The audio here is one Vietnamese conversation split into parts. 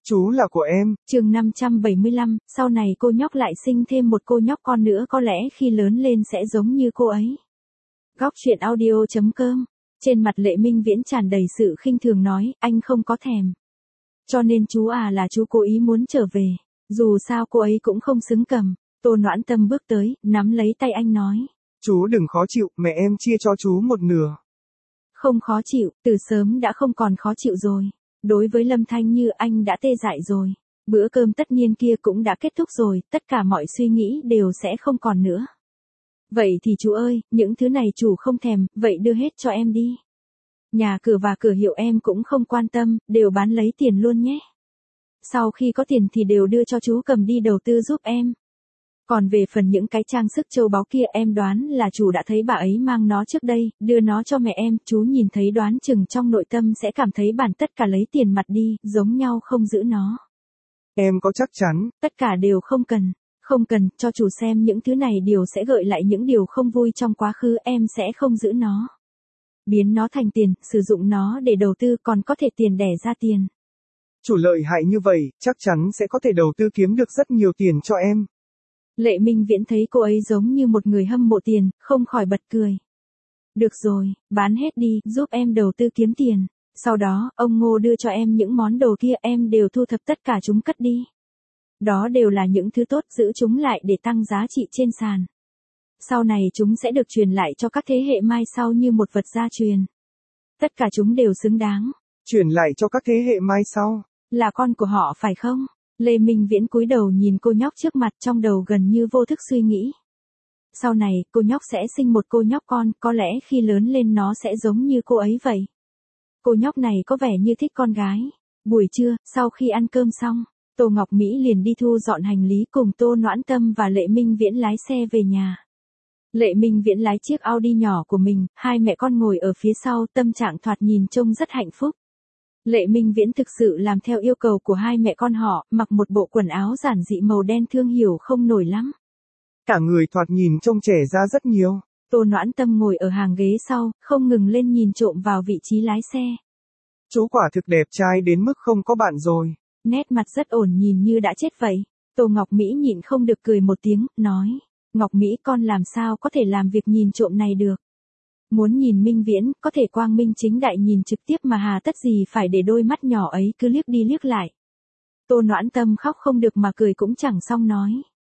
Chú là của em. Chương 575, sau này cô nhóc lại sinh thêm một cô nhóc con nữa, có lẽ khi lớn lên sẽ giống như cô ấy. Góc truyện audio.com. Trên mặt Lệ Minh Viễn tràn đầy sự khinh thường nói, anh không có thèm. Cho nên chú là chú cố ý muốn trở về. Dù sao cô ấy cũng không xứng cầm. Tô Noãn Tâm bước tới, nắm lấy tay anh nói. Chú đừng khó chịu, mẹ em chia cho chú một nửa. Không khó chịu, từ sớm đã không còn khó chịu rồi. Đối với Lâm Thanh Như anh đã tê dại rồi. Bữa cơm tất niên kia cũng đã kết thúc rồi, tất cả mọi suy nghĩ đều sẽ không còn nữa. Vậy thì chú ơi, những thứ này chủ không thèm, vậy đưa hết cho em đi. Nhà cửa và cửa hiệu em cũng không quan tâm, đều bán lấy tiền luôn nhé. Sau khi có tiền thì đều đưa cho chú cầm đi đầu tư giúp em. Còn về phần những cái trang sức châu báu kia em đoán là chủ đã thấy bà ấy mang nó trước đây, đưa nó cho mẹ em, chú nhìn thấy đoán chừng trong nội tâm sẽ cảm thấy bản tất cả lấy tiền mặt đi, giống nhau không giữ nó. Em có chắc chắn? Tất cả đều không cần. Không cần, cho chủ xem những thứ này đều sẽ gợi lại những điều không vui trong quá khứ, em sẽ không giữ nó. Biến nó thành tiền, sử dụng nó để đầu tư, còn có thể tiền đẻ ra tiền. Chủ lợi hại như vậy, chắc chắn sẽ có thể đầu tư kiếm được rất nhiều tiền cho em. Lệ Minh Viễn thấy cô ấy giống như một người hâm mộ tiền, không khỏi bật cười. Được rồi, bán hết đi, giúp em đầu tư kiếm tiền. Sau đó, ông Ngô đưa cho em những món đồ kia, em đều thu thập tất cả chúng cất đi. Đó đều là những thứ tốt, giữ chúng lại để tăng giá trị trên sàn. Sau này chúng sẽ được truyền lại cho các thế hệ mai sau như một vật gia truyền. Tất cả chúng đều xứng đáng. Truyền lại cho các thế hệ mai sau. Là con của họ phải không? Lê Minh Viễn cúi đầu nhìn cô nhóc trước mặt, trong đầu gần như vô thức suy nghĩ. Sau này, cô nhóc sẽ sinh một cô nhóc con, có lẽ khi lớn lên nó sẽ giống như cô ấy vậy. Cô nhóc này có vẻ như thích con gái. Buổi trưa, sau khi ăn cơm xong, Tô Ngọc Mỹ liền đi thu dọn hành lý cùng Tô Noãn Tâm và Lệ Minh Viễn lái xe về nhà. Lệ Minh Viễn lái chiếc Audi nhỏ của mình, hai mẹ con ngồi ở phía sau, tâm trạng thoạt nhìn trông rất hạnh phúc. Lệ Minh Viễn thực sự làm theo yêu cầu của hai mẹ con họ, mặc một bộ quần áo giản dị màu đen thương hiểu không nổi lắm. Cả người thoạt nhìn trông trẻ ra rất nhiều. Tô Noãn Tâm ngồi ở hàng ghế sau, không ngừng lên nhìn trộm vào vị trí lái xe. Chú quả thực đẹp trai đến mức không có bạn rồi. Nét mặt rất ổn, nhìn như đã chết vậy. Tô Ngọc Mỹ nhịn không được cười một tiếng, nói. Ngọc Mỹ, con làm sao có thể làm việc nhìn trộm này được. Muốn nhìn Minh Viễn, có thể quang minh chính đại nhìn trực tiếp mà hà tất gì phải để đôi mắt nhỏ ấy cứ liếc đi liếc lại. Tô Noãn Tâm khóc không được mà cười cũng chẳng xong nói.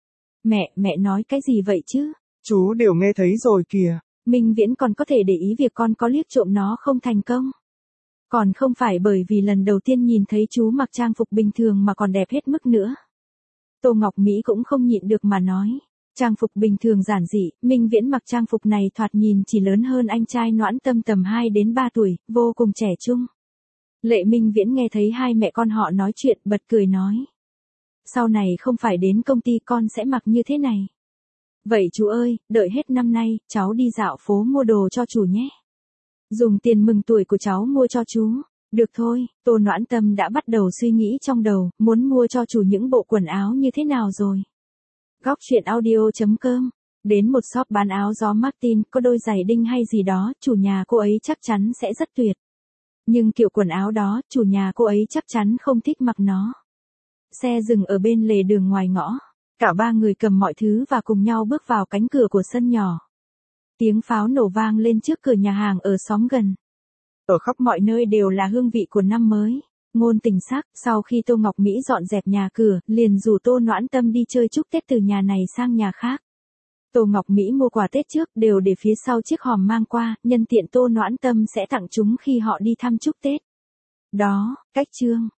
Mẹ nói cái gì vậy chứ? Chú đều nghe thấy rồi kìa. Minh Viễn còn có thể để ý việc con có liếc trộm nó không thành công. Còn không phải bởi vì lần đầu tiên nhìn thấy chú mặc trang phục bình thường mà còn đẹp hết mức nữa. Tô Ngọc Mỹ cũng không nhịn được mà nói. Trang phục bình thường giản dị, Minh Viễn mặc trang phục này thoạt nhìn chỉ lớn hơn anh trai Noãn Tâm tầm 2 đến 3 tuổi, vô cùng trẻ trung. Lệ Minh Viễn nghe thấy hai mẹ con họ nói chuyện, bật cười nói. Sau này không phải đến công ty con sẽ mặc như thế này. Vậy chú ơi, đợi hết năm nay, cháu đi dạo phố mua đồ cho chủ nhé. Dùng tiền mừng tuổi của cháu mua cho chú. Được thôi, Tô Noãn Tâm đã bắt đầu suy nghĩ trong đầu, muốn mua cho chủ những bộ quần áo như thế nào rồi. Góc truyện audio.com. Đến một shop bán áo gió Martin, có đôi giày đinh hay gì đó, chủ nhà cô ấy chắc chắn sẽ rất tuyệt. Nhưng kiểu quần áo đó, chủ nhà cô ấy chắc chắn không thích mặc nó. Xe dừng ở bên lề đường ngoài ngõ. Cả ba người cầm mọi thứ và cùng nhau bước vào cánh cửa của sân nhỏ. Tiếng pháo nổ vang lên trước cửa nhà hàng ở xóm gần. Ở khắp mọi nơi đều là hương vị của năm mới. Ngôn Tình Sắc, sau khi Tô Ngọc Mỹ dọn dẹp nhà cửa, liền rủ Tô Noãn Tâm đi chơi chúc Tết từ nhà này sang nhà khác. Tô Ngọc Mỹ mua quà Tết trước đều để phía sau chiếc hòm mang qua, nhân tiện Tô Noãn Tâm sẽ tặng chúng khi họ đi thăm chúc Tết. Đó, cách chương.